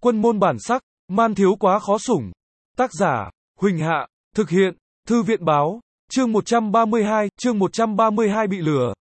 Quân môn bản sắc, man thiếu quá khó sủng. Tác giả, Huỳnh Hạ, thực hiện, Thư viện báo, chương 132 bị lừa.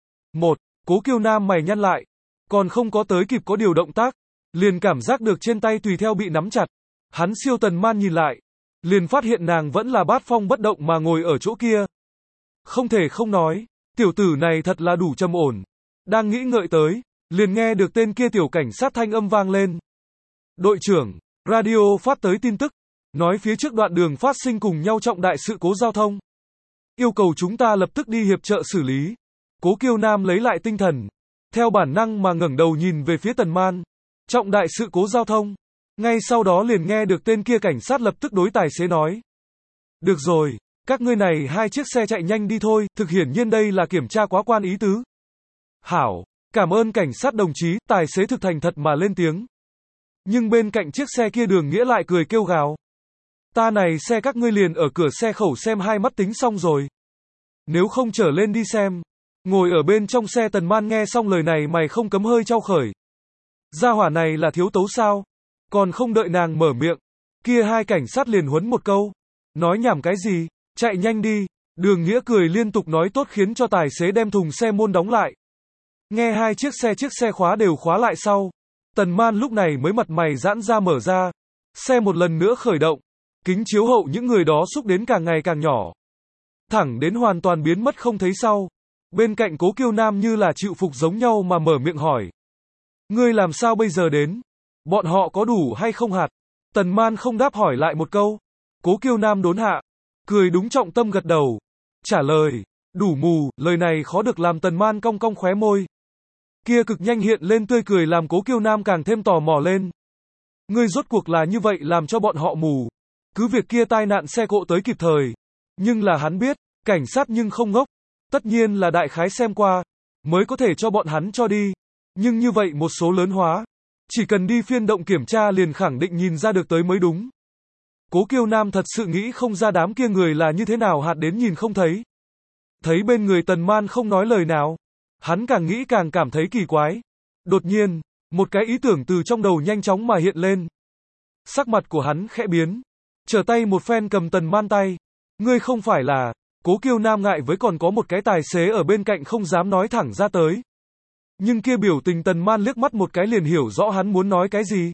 1. Cố Kiêu Nam mày nhăn lại, còn không có tới kịp có điều động tác, liền cảm giác được trên tay tùy theo bị nắm chặt. Hắn siêu tần man nhìn lại, liền phát hiện nàng vẫn là bát phong bất động mà ngồi ở chỗ kia. Không thể không nói, tiểu tử này thật là đủ trầm ổn. Đang nghĩ ngợi tới, liền nghe được tên kia tiểu cảnh sát thanh âm vang lên. Đội trưởng, radio phát tới tin tức, nói phía trước đoạn đường phát sinh cùng nhau trọng đại sự cố giao thông. Yêu cầu chúng ta lập tức đi hiệp trợ xử lý. Cố Kiêu Nam lấy lại tinh thần, theo bản năng mà ngẩng đầu nhìn về phía Tần Man. Trọng đại sự cố giao thông. Ngay sau đó liền nghe được tên kia cảnh sát lập tức đối tài xế nói. Được rồi, các ngươi này hai chiếc xe chạy nhanh đi thôi, thực hiển nhiên đây là kiểm tra quá quan ý tứ. Hảo, cảm ơn cảnh sát đồng chí, tài xế thực thành thật mà lên tiếng. Nhưng bên cạnh chiếc xe kia Đường Nghĩa lại cười kêu gào. Ta này xe các ngươi liền ở cửa xe khẩu xem hai mắt tính xong rồi. Nếu không trở lên đi xem. Ngồi ở bên trong xe Tần Man nghe xong lời này mày không cấm hơi trao khởi. Gia hỏa này là thiếu tấu sao? Còn không đợi nàng mở miệng, kia hai cảnh sát liền huấn một câu. Nói nhảm cái gì, chạy nhanh đi. Đường Nghĩa cười liên tục nói tốt khiến cho tài xế đem thùng xe môn đóng lại. Nghe hai chiếc xe khóa đều khóa lại sau. Tần Man lúc này mới mặt mày giãn ra mở ra. Xe một lần nữa khởi động. Kính chiếu hậu những người đó xúc đến càng ngày càng nhỏ. Thẳng đến hoàn toàn biến mất không thấy sau. Bên cạnh Cố Kiêu Nam như là chịu phục giống nhau mà mở miệng hỏi. Ngươi làm sao bây giờ đến? Bọn họ có đủ hay không hạt? Tần Man không đáp hỏi lại một câu. Cố Kiêu Nam đốn hạ. Cười đúng trọng tâm gật đầu. Trả lời. Đủ mù, lời này khó được làm Tần Man cong cong khóe môi. Kia cực nhanh hiện lên tươi cười làm Cố Kiêu Nam càng thêm tò mò lên. Ngươi rốt cuộc là như vậy làm cho bọn họ mù. Cứ việc kia tai nạn xe cộ tới kịp thời. Nhưng là hắn biết, cảnh sát nhưng không ngốc. Tất nhiên là đại khái xem qua, mới có thể cho bọn hắn cho đi. Nhưng như vậy một số lớn hóa, chỉ cần đi phiên động kiểm tra liền khẳng định nhìn ra được tới mới đúng. Cố Kiêu Nam thật sự nghĩ không ra đám kia người là như thế nào hạt đến nhìn không thấy. Thấy bên người Tần Man không nói lời nào, hắn càng nghĩ càng cảm thấy kỳ quái. Đột nhiên, một cái ý tưởng từ trong đầu nhanh chóng mà hiện lên. Sắc mặt của hắn khẽ biến, trở tay một phen cầm Tần Man tay. Ngươi không phải là... Cố Kiêu Nam ngại với còn có một cái tài xế ở bên cạnh không dám nói thẳng ra tới. Nhưng kia biểu tình Tần Man liếc mắt một cái liền hiểu rõ hắn muốn nói cái gì.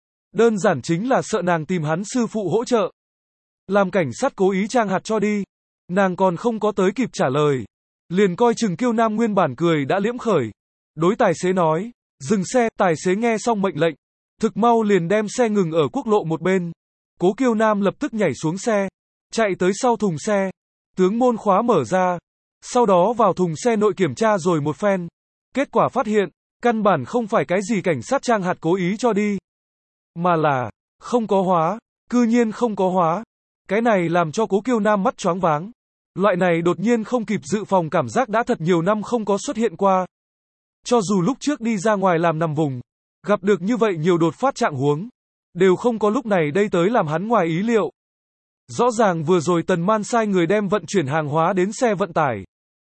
Đơn giản chính là sợ nàng tìm hắn sư phụ hỗ trợ. Làm cảnh sát cố ý trang hạt cho đi. Nàng còn không có tới kịp trả lời. Liền coi chừng Kiêu Nam nguyên bản cười đã liễm khởi. Đối tài xế nói, dừng xe, tài xế nghe xong mệnh lệnh. Thực mau liền đem xe ngừng ở quốc lộ một bên. Cố Kiêu Nam lập tức nhảy xuống xe. Chạy tới sau thùng xe. Tướng môn khóa mở ra, sau đó vào thùng xe nội kiểm tra rồi một phen. Kết quả phát hiện, căn bản không phải cái gì cảnh sát trang hạt cố ý cho đi, mà là, không có hóa, cư nhiên không có hóa. Cái này làm cho Cố Kiêu Nam mắt choáng váng. Loại này đột nhiên không kịp dự phòng cảm giác đã thật nhiều năm không có xuất hiện qua. Cho dù lúc trước đi ra ngoài làm nằm vùng, gặp được như vậy nhiều đột phát trạng huống, đều không có lúc này đây tới làm hắn ngoài ý liệu. Rõ ràng vừa rồi Tần Man sai người đem vận chuyển hàng hóa đến xe vận tải.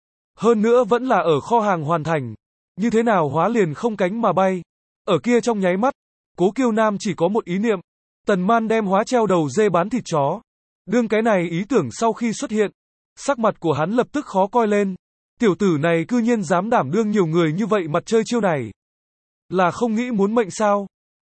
Hơn nữa vẫn là ở kho hàng hoàn thành. Như thế nào hóa liền không cánh mà bay. Ở kia trong nháy mắt, Cố Kiêu Nam chỉ có một ý niệm. Tần Man đem hóa treo đầu dê bán thịt chó. Đương cái này ý tưởng sau khi xuất hiện, sắc mặt của hắn lập tức khó coi lên. Tiểu tử này cư nhiên dám đảm đương nhiều người như vậy mặt chơi chiêu này. Là không nghĩ muốn mệnh sao?